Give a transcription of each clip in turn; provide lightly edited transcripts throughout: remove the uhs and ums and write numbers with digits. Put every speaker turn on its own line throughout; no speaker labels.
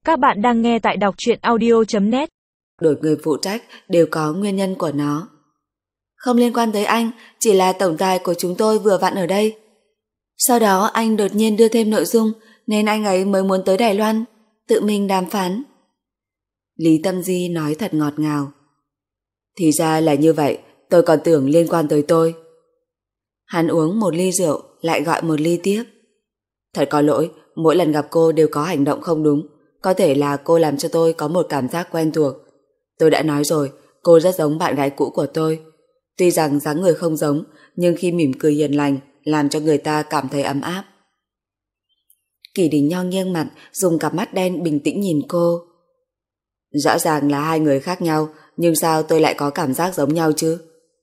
Các bạn đang nghe tại đọc truyện audio.net.
Đổi người phụ trách đều có nguyên nhân của nó. Không liên quan tới anh, chỉ là tổng tài của chúng tôi vừa vặn ở đây. Sau đó anh đột nhiên đưa thêm nội dung nên anh ấy mới muốn tới Đài Loan, tự mình đàm phán. Lý Tâm Di nói thật ngọt ngào. Thì ra là như vậy, tôi còn tưởng liên quan tới tôi. Hắn uống một ly rượu, lại gọi một ly tiếp. Thật có lỗi, mỗi lần gặp cô đều có hành động không đúng. Có thể là cô làm cho tôi có một cảm giác quen thuộc. Tôi đã nói rồi, cô rất giống bạn gái cũ của tôi. Tuy rằng dáng người không giống, nhưng khi mỉm cười hiền lành, làm cho người ta cảm thấy ấm áp. Kỷ Đình Nho nghiêng mặt, dùng cặp mắt đen bình tĩnh nhìn cô. Rõ ràng là hai người khác nhau, nhưng sao tôi lại có cảm giác giống nhau chứ?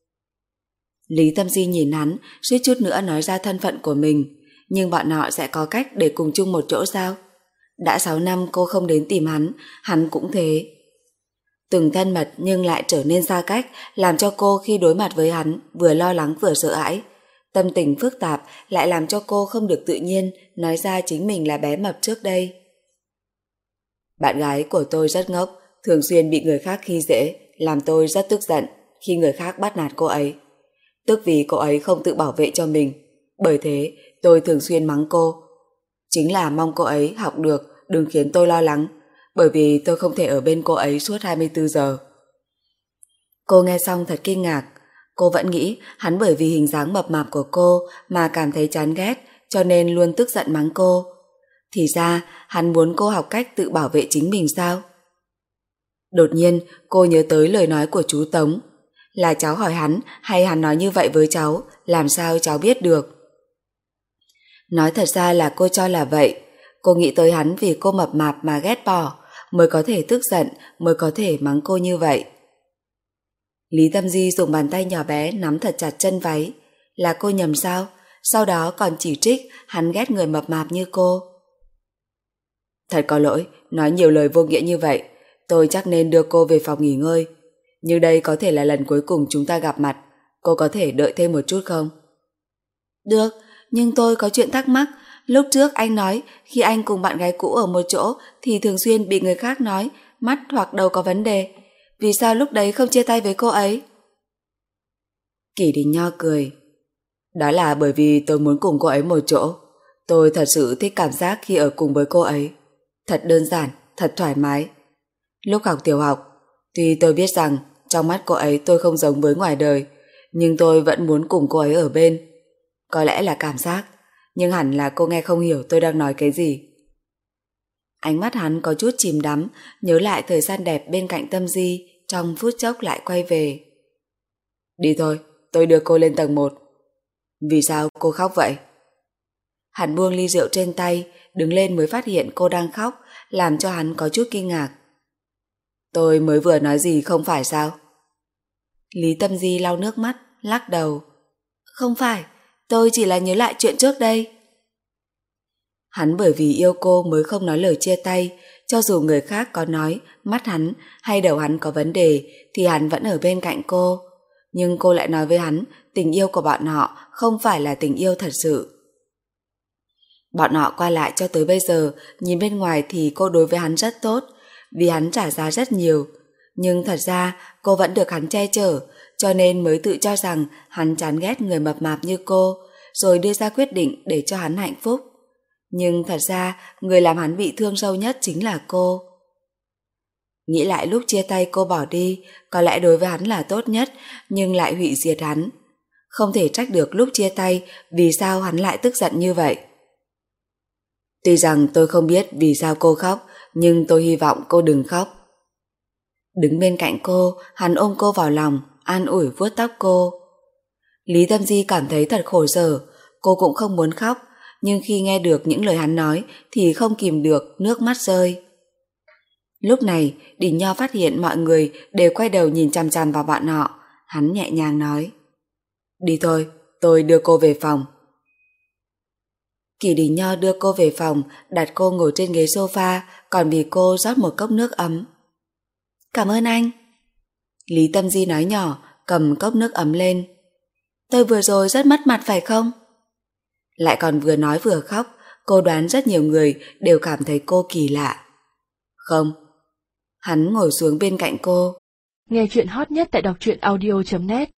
Lý Tâm Di nhìn hắn, suýt chút nữa nói ra thân phận của mình. Nhưng bọn họ sẽ có cách để cùng chung một chỗ sao? Đã 6 năm cô không đến tìm hắn cũng thế. Từng thân mật nhưng lại trở nên xa cách, làm cho cô khi đối mặt với hắn vừa lo lắng vừa sợ hãi. Tâm tình phức tạp lại làm cho cô không được tự nhiên nói ra chính mình là bé mập trước đây. Bạn gái của tôi rất ngốc, thường xuyên bị người khác khi dễ, làm tôi rất tức giận khi người khác bắt nạt cô ấy. Tức vì cô ấy không tự bảo vệ cho mình. Bởi thế tôi thường xuyên mắng cô. Chính là mong cô ấy học được, đừng khiến tôi lo lắng, bởi vì tôi không thể ở bên cô ấy suốt 24 giờ. Cô nghe xong thật kinh ngạc. Cô vẫn nghĩ hắn bởi vì hình dáng mập mạp của cô mà cảm thấy chán ghét, cho nên luôn tức giận mắng cô. Thì ra hắn muốn cô học cách tự bảo vệ chính mình sao? Đột nhiên cô nhớ tới lời nói của chú Tống. Là cháu hỏi hắn hay hắn nói như vậy với cháu, làm sao cháu biết được? Nói thật ra là cô cho là vậy. Cô nghĩ tới hắn vì cô mập mạp mà ghét bỏ, mới có thể tức giận, mới có thể mắng cô như vậy. Lý Tâm Di dùng bàn tay nhỏ bé nắm thật chặt chân váy. Là cô nhầm sao? Sau đó còn chỉ trích hắn ghét người mập mạp như cô. Thật có lỗi, nói nhiều lời vô nghĩa như vậy. Tôi chắc nên đưa cô về phòng nghỉ ngơi. Nhưng đây có thể là lần cuối cùng chúng ta gặp mặt. Cô có thể đợi thêm một chút không? Được, nhưng tôi có chuyện thắc mắc. Lúc trước anh nói khi anh cùng bạn gái cũ ở một chỗ thì thường xuyên bị người khác nói mắt hoặc đầu có vấn đề. Vì sao lúc đấy không chia tay với cô ấy? Kỷ Đình Nho cười. Đó là bởi vì tôi muốn cùng cô ấy một chỗ. Tôi thật sự thích cảm giác khi ở cùng với cô ấy. Thật đơn giản, thật thoải mái. Lúc học tiểu học, tuy tôi biết rằng trong mắt cô ấy tôi không giống với ngoài đời, nhưng tôi vẫn muốn cùng cô ấy ở bên. Có lẽ là cảm giác, nhưng hẳn là cô nghe không hiểu tôi đang nói cái gì. Ánh mắt hắn có chút chìm đắm, nhớ lại thời gian đẹp bên cạnh Tâm Di, trong phút chốc lại quay về. Đi thôi, tôi đưa cô lên tầng 1. Vì sao cô khóc vậy? Hắn buông ly rượu trên tay, đứng lên mới phát hiện cô đang khóc, làm cho hắn có chút kinh ngạc. Tôi mới vừa nói gì không phải sao? Lý Tâm Di lau nước mắt, lắc đầu. Không phải, tôi chỉ là nhớ lại chuyện trước đây. Hắn bởi vì yêu cô mới không nói lời chia tay, cho dù người khác có nói mắt hắn hay đầu hắn có vấn đề thì hắn vẫn ở bên cạnh cô. Nhưng cô lại nói với hắn tình yêu của bọn họ không phải là tình yêu thật sự. Bọn họ qua lại cho tới bây giờ, nhìn bên ngoài thì cô đối với hắn rất tốt, vì hắn trả giá rất nhiều. Nhưng thật ra cô vẫn được hắn che chở, cho nên mới tự cho rằng hắn chán ghét người mập mạp như cô, rồi đưa ra quyết định để cho hắn hạnh phúc. Nhưng thật ra người làm hắn bị thương sâu nhất chính là cô. Nghĩ lại lúc chia tay cô bỏ đi, có lẽ đối với hắn là tốt nhất, nhưng lại hủy diệt hắn. Không thể trách được lúc chia tay vì sao hắn lại tức giận như vậy. Tuy rằng tôi không biết vì sao cô khóc, nhưng tôi hy vọng cô đừng khóc. Đứng bên cạnh cô, hắn ôm cô vào lòng, an ủi vuốt tóc cô. Lý Tâm Di cảm thấy thật khổ sở, cô cũng không muốn khóc, nhưng khi nghe được những lời hắn nói thì không kìm được nước mắt rơi. Lúc này, Đình Nho phát hiện mọi người đều quay đầu nhìn chằm chằm vào bọn họ, hắn nhẹ nhàng nói. Đi thôi, tôi đưa cô về phòng. Kỷ Đình Nho đưa cô về phòng, đặt cô ngồi trên ghế sofa, còn vì cô rót một cốc nước ấm. Cảm ơn anh. Lý Tâm Di nói nhỏ, cầm cốc nước ấm lên. Tôi vừa rồi rất mất mặt phải không? Lại còn vừa nói vừa khóc, cô đoán rất nhiều người đều cảm thấy cô kỳ lạ. Không. Hắn ngồi xuống bên cạnh cô.
Nghe chuyện hot nhất tại đọc truyện audio.net